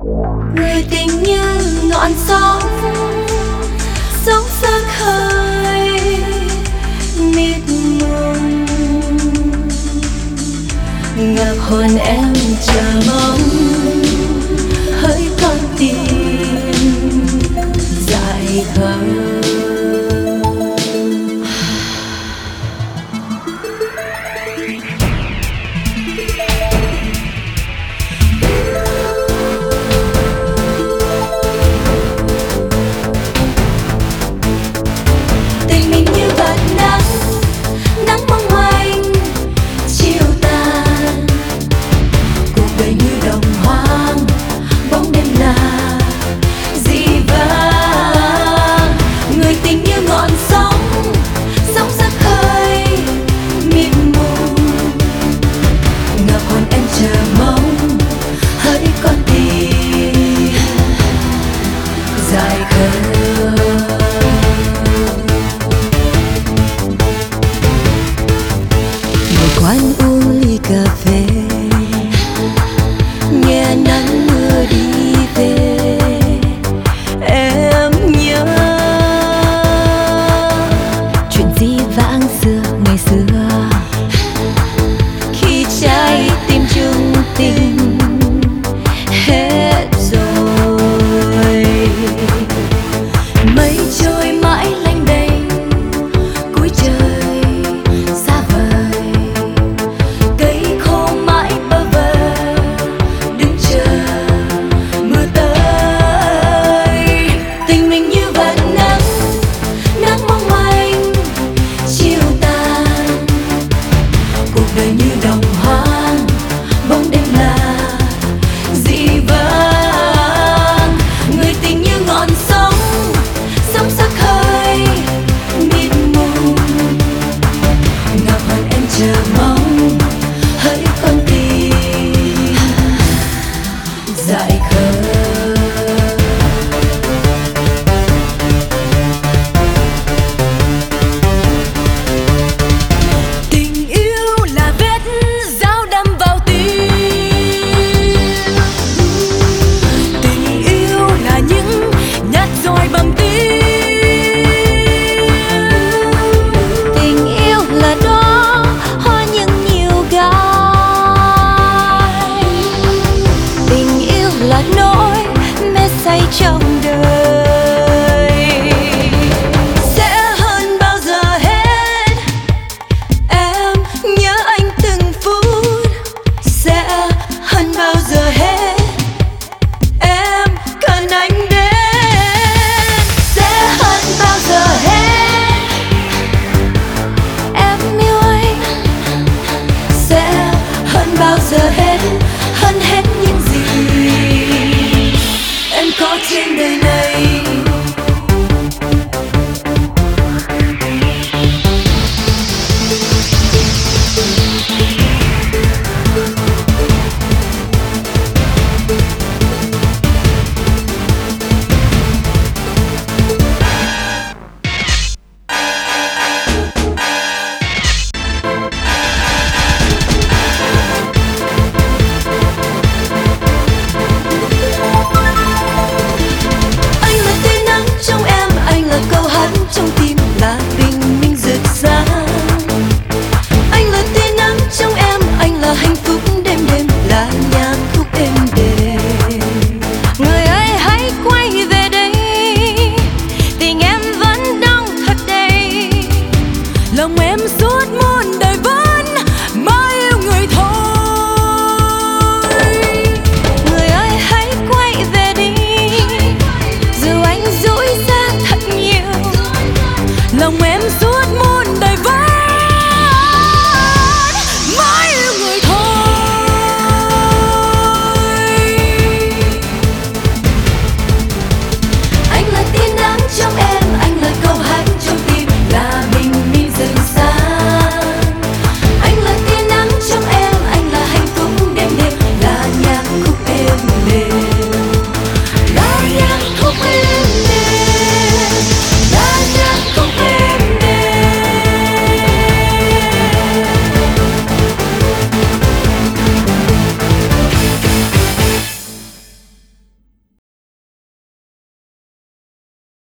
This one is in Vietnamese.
Người tình như ngọn gió sóng xa khơi mịt mùng, ngập hồn em chờ mong hỡi con tim dại khờ. Quán uống ly cà phê, nghe nắng mưa đi về, em nhớ chuyện dĩ vãng xưa ngày xưa, khi trái tim chung tình hết rồi. Mây trôi mãi lênh đênh cuối trời xa vời, cây khô mãi bơ vơ đứng chờ mưa tới. Tình mình như vạt nắng, nắng mong manh chiều tàn, cuộc đời như đồng hoang bóng đêm là dĩ vãng. Người tình như ngọn sóng sóng sắc hơi mịt mùng, ngập hồn em chờ mong hỡi con tim dại khờ. Tình yêu là vết dao đâm vào tim, tình yêu là những nhát roi bằng tim, tình yêu là đó hoa những nhiều gai, tình yêu là nỗi mê say trong đời.